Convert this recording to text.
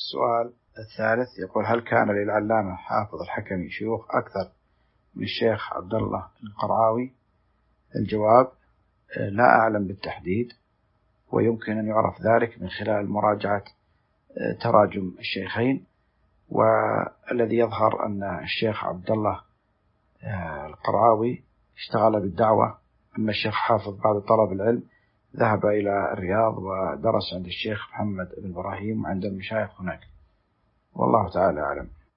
السؤال الثالث يقول: هل كان للعلامة حافظ الحكمي شيوخ أكثر من الشيخ عبد الله القرعاوي؟ الجواب: لا أعلم بالتحديد، ويمكن أن يعرف ذلك من خلال مراجعة تراجم الشيخين، والذي يظهر أن الشيخ عبد الله القرعاوي اشتغل بالدعوة، أما الشيخ حافظ بعد طلب العلم ذهب إلى الرياض ودرس عند الشيخ محمد بن إبراهيم وعند المشايخ هناك، والله تعالى أعلم.